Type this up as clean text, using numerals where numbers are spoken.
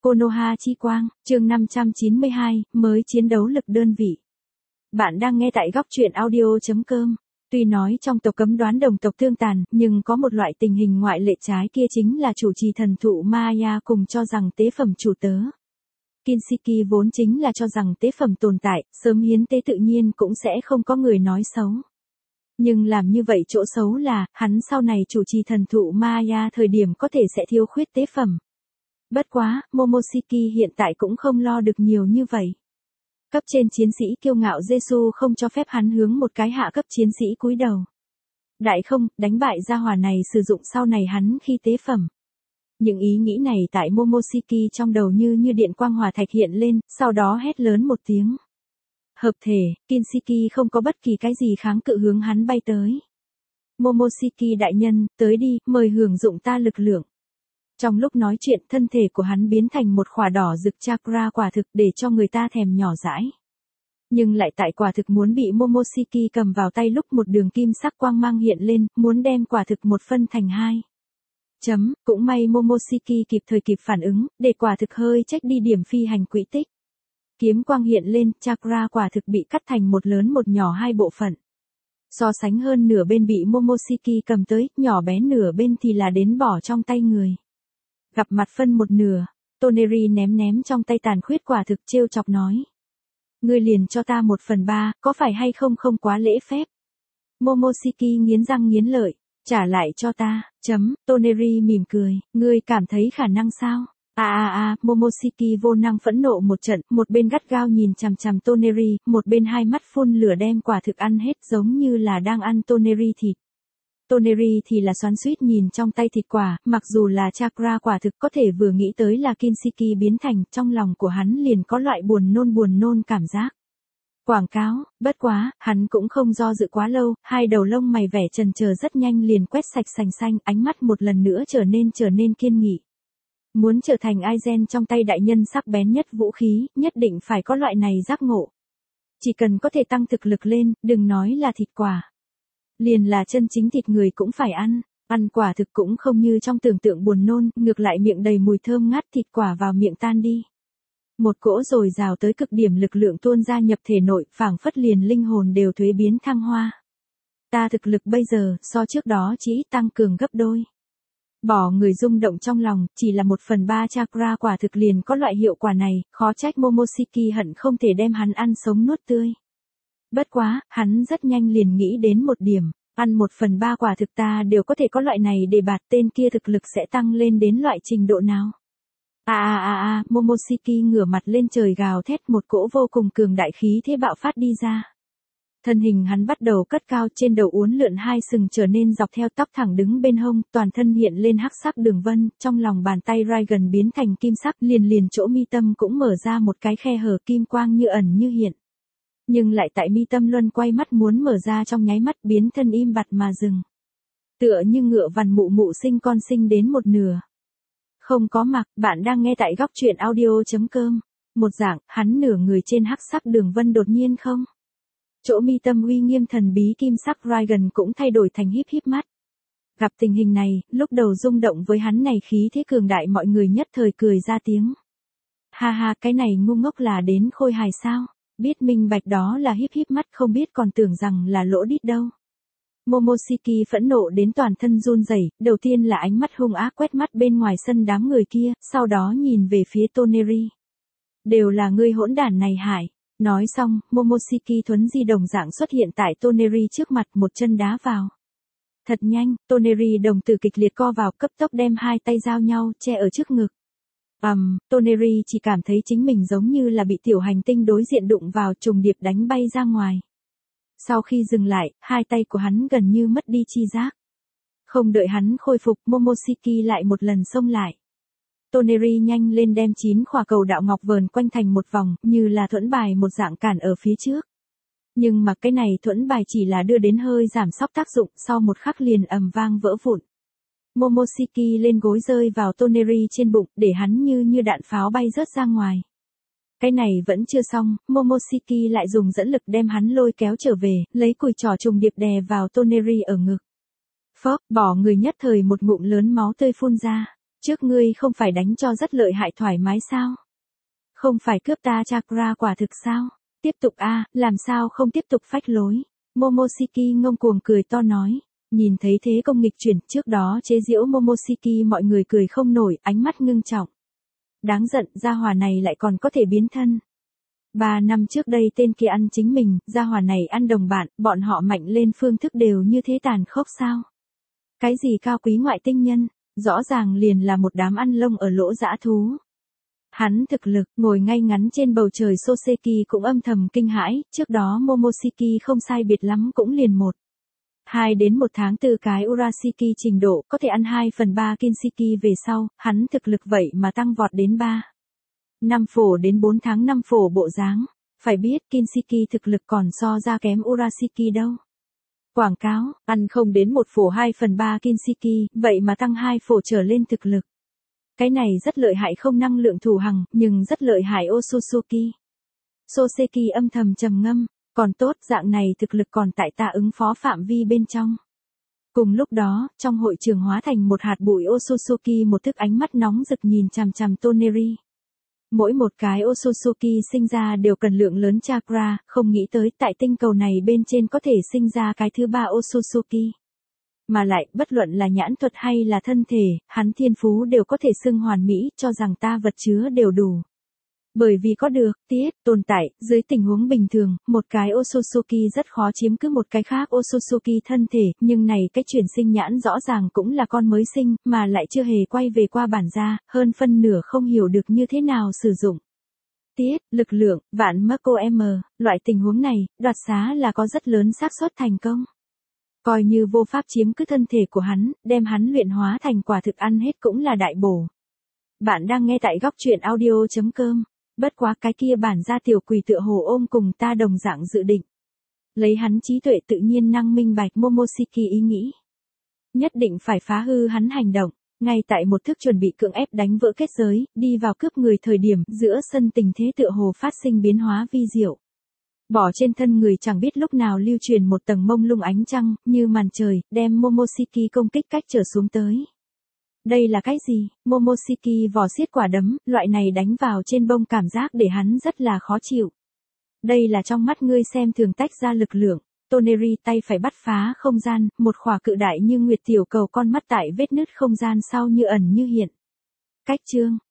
Konoha chi quang, chương 592, mới chiến đấu lực đơn vị. Bạn đang nghe tại góc truyện audio.com. Tuy nói trong tộc cấm đoán đồng tộc thương tàn, nhưng có một loại tình hình ngoại lệ trái kia chính là chủ trì thần thụ Maya cùng cho rằng tế phẩm chủ tớ. Kinshiki vốn chính là cho rằng tế phẩm tồn tại, sớm hiến tế tự nhiên cũng sẽ không có người nói xấu. Nhưng làm như vậy chỗ xấu là, hắn sau này chủ trì thần thụ Maya thời điểm có thể sẽ thiếu khuyết tế phẩm. Bất quá, Momoshiki hiện tại cũng không lo được nhiều như vậy. Cấp trên chiến sĩ kiêu ngạo Jesu không cho phép hắn hướng một cái hạ cấp chiến sĩ cúi đầu. Đại không, đánh bại gia hỏa này sử dụng sau này hắn khi tế phẩm. Những ý nghĩ này tại Momoshiki trong đầu như điện quang hỏa thạch hiện lên, sau đó hét lớn một tiếng. Hợp thể, Kinshiki không có bất kỳ cái gì kháng cự hướng hắn bay tới. Momoshiki đại nhân, tới đi, mời hưởng dụng ta lực lượng. Trong lúc nói chuyện, thân thể của hắn biến thành một khỏa đỏ rực chakra quả thực để cho người ta thèm nhỏ dãi. Nhưng lại tại quả thực muốn bị Momoshiki cầm vào tay lúc một đường kim sắc quang mang hiện lên, muốn đem quả thực một phân thành hai. Cũng may Momoshiki kịp thời kịp phản ứng, để quả thực hơi trách đi điểm phi hành quỹ tích. Kiếm quang hiện lên, chakra quả thực bị cắt thành một lớn một nhỏ hai bộ phận. So sánh hơn nửa bên bị Momoshiki cầm tới, nhỏ bé nửa bên thì là đến bỏ trong tay người. Gặp mặt phân một nửa, Toneri ném trong tay tàn khuyết quả thực trêu chọc nói. Ngươi liền cho ta 1/3, có phải hay không không quá lễ phép. Momoshiki nghiến răng nghiến lợi, trả lại cho ta, Toneri mỉm cười, ngươi cảm thấy khả năng sao? Momoshiki vô năng phẫn nộ một trận, một bên gắt gao nhìn chằm chằm Toneri, một bên hai mắt phun lửa đem quả thực ăn hết giống như là đang ăn Toneri thịt. Toneri thì là xoắn xuýt nhìn trong tay thịt quả, mặc dù là chakra quả thực có thể vừa nghĩ tới là Kinshiki biến thành, trong lòng của hắn liền có loại buồn nôn cảm giác. Quảng cáo, bất quá, hắn cũng không do dự quá lâu, hai đầu lông mày vẻ chần chờ rất nhanh liền quét sạch sành xanh, ánh mắt một lần nữa trở nên kiên nghị. Muốn trở thành Aizen trong tay đại nhân sắc bén nhất vũ khí, nhất định phải có loại này giác ngộ. Chỉ cần có thể tăng thực lực lên, đừng nói là thịt quả. Liền là chân chính thịt người cũng phải ăn quả thực cũng không như trong tưởng tượng buồn nôn, ngược lại miệng đầy mùi thơm ngát thịt quả vào miệng tan đi. Một cỗ dồi dào tới cực điểm lực lượng tuôn ra nhập thể nội, phảng phất liền linh hồn đều thuế biến thăng hoa. Ta thực lực bây giờ, so trước đó chỉ tăng cường gấp đôi. Bỏ người rung động trong lòng, chỉ là 1/3 chakra quả thực liền có loại hiệu quả này, khó trách Momoshiki hận không thể đem hắn ăn sống nuốt tươi. Bất quá, hắn rất nhanh liền nghĩ đến một điểm, ăn 1/3 quả thực ta đều có thể có loại này để bạt tên kia thực lực sẽ tăng lên đến loại trình độ nào. Momoshiki ngửa mặt lên trời gào thét một cỗ vô cùng cường đại khí thế bạo phát đi ra. Thân hình hắn bắt đầu cất cao trên đầu uốn lượn hai sừng trở nên dọc theo tóc thẳng đứng bên hông, toàn thân hiện lên hắc sắc đường vân, trong lòng bàn tay Raigan biến thành kim sắc liền chỗ mi tâm cũng mở ra một cái khe hở kim quang như ẩn như hiện. Nhưng lại tại mi tâm luân quay mắt muốn mở ra trong nháy mắt biến thân im bặt mà dừng. Tựa như ngựa vằn mụ sinh con sinh đến một nửa. Không có mặc, bạn đang nghe tại góc truyện audio.com. Một dạng, hắn nửa người trên hắc sắc đường vân đột nhiên không. Chỗ mi tâm uy nghiêm thần bí kim sắc Raigan cũng thay đổi thành híp mắt. Gặp tình hình này, lúc đầu rung động với hắn này khí thế cường đại mọi người nhất thời cười ra tiếng. Ha, cái này ngu ngốc là đến khôi hài sao? Biết minh bạch đó là híp mắt không biết còn tưởng rằng là lỗ đít đâu. Momoshiki phẫn nộ đến toàn thân run rẩy, đầu tiên là ánh mắt hung ác quét mắt bên ngoài sân đám người kia, sau đó nhìn về phía Toneri. Đều là ngươi hỗn đản này hại. Nói xong, Momoshiki thuấn di đồng dạng xuất hiện tại Toneri trước mặt một chân đá vào. Thật nhanh, Toneri đồng tử kịch liệt co vào cấp tốc đem hai tay giao nhau che ở trước ngực. Toneri chỉ cảm thấy chính mình giống như là bị tiểu hành tinh đối diện đụng vào trùng điệp đánh bay ra ngoài. Sau khi dừng lại, hai tay của hắn gần như mất đi chi giác. Không đợi hắn khôi phục, Momoshiki lại một lần xông lại. Toneri nhanh lên đem 9 khỏa cầu đạo ngọc vờn quanh thành một vòng, như là thuẫn bài một dạng cản ở phía trước. Nhưng mà cái này thuẫn bài chỉ là đưa đến hơi giảm sóc tác dụng, sau một khắc liền ầm vang vỡ vụn. Momoshiki lên gối rơi vào Toneri trên bụng, để hắn như đạn pháo bay rớt ra ngoài. Cái này vẫn chưa xong, Momoshiki lại dùng dẫn lực đem hắn lôi kéo trở về, lấy cùi trỏ trùng điệp đè vào Toneri ở ngực. Phốc, bỏ người nhất thời một ngụm lớn máu tươi phun ra. Trước ngươi không phải đánh cho rất lợi hại thoải mái sao? Không phải cướp ta chakra quả thực sao? Tiếp tục a, làm sao không tiếp tục phách lối? Momoshiki ngông cuồng cười to nói. Nhìn thấy thế công nghịch chuyển, trước đó chế giễu Momoshiki mọi người cười không nổi, ánh mắt ngưng trọng. Đáng giận, gia hỏa này lại còn có thể biến thân. 3 năm trước đây tên kia ăn chính mình, gia hỏa này ăn đồng bạn, bọn họ mạnh lên phương thức đều như thế tàn khốc sao? Cái gì cao quý ngoại tinh nhân, rõ ràng liền là một đám ăn lông ở lỗ dã thú. Hắn thực lực, ngồi ngay ngắn trên bầu trời Soseki cũng âm thầm kinh hãi, trước đó Momoshiki không sai biệt lắm cũng liền 2 đến 1 tháng từ cái Urashiki trình độ có thể ăn 2/3 Kinshiki về sau, hắn thực lực vậy mà tăng vọt đến 5 phổ đến 4 tháng 5 phổ bộ dáng. Phải biết Kinshiki thực lực còn so ra kém Urashiki đâu. Quảng cáo, ăn không đến 1 phổ 2/3 Kinshiki, vậy mà tăng 2 phổ trở lên thực lực. Cái này rất lợi hại không năng lượng thủ hằng, nhưng rất lợi hại Otsutsuki. Soseki âm thầm trầm ngâm, còn tốt dạng này thực lực còn tại ta ứng phó phạm vi bên trong. Cùng lúc đó, trong hội trường hóa thành một hạt bụi Otsutsuki một thức ánh mắt nóng rực nhìn chằm chằm Toneri. Mỗi một cái Otsutsuki sinh ra đều cần lượng lớn chakra, không nghĩ tới tại tinh cầu này bên trên có thể sinh ra cái thứ 3 Otsutsuki. Mà lại, bất luận là nhãn thuật hay là thân thể, hắn thiên phú đều có thể xưng hoàn mỹ, cho rằng ta vật chứa đều đủ. Bởi vì có được, tồn tại, dưới tình huống bình thường, một cái Otsutsuki rất khó chiếm cứ một cái khác Otsutsuki thân thể, nhưng này cái chuyển sinh nhãn rõ ràng cũng là con mới sinh, mà lại chưa hề quay về qua bản gia, hơn phân nửa không hiểu được như thế nào sử dụng. Lực lượng, vạn Marco M, loại tình huống này, đoạt xá là có rất lớn xác suất thành công. Coi như vô pháp chiếm cứ thân thể của hắn, đem hắn luyện hóa thành quả thực ăn hết cũng là đại bổ. Bạn đang nghe tại góc truyện audio.com. Bất quá cái kia bản gia tiểu quỷ tựa hồ ôm cùng ta đồng dạng dự định. Lấy hắn trí tuệ tự nhiên năng minh bạch Momoshiki ý nghĩ. Nhất định phải phá hư hắn hành động. Ngay tại một thức chuẩn bị cưỡng ép đánh vỡ kết giới, đi vào cướp người thời điểm, giữa sân tình thế tựa hồ phát sinh biến hóa vi diệu. Bỏ trên thân người chẳng biết lúc nào lưu truyền một tầng mông lung ánh trăng, như màn trời, đem Momoshiki công kích cách trở xuống tới. Đây là cái gì? Momoshiki vò xiết quả đấm, loại này đánh vào trên bông cảm giác để hắn rất là khó chịu. Đây là trong mắt ngươi xem thường tách ra lực lượng. Toneri tay phải bắt phá không gian, một khỏa cự đại như nguyệt tiểu cầu con mắt tại vết nứt không gian sau như ẩn như hiện. Cách chương,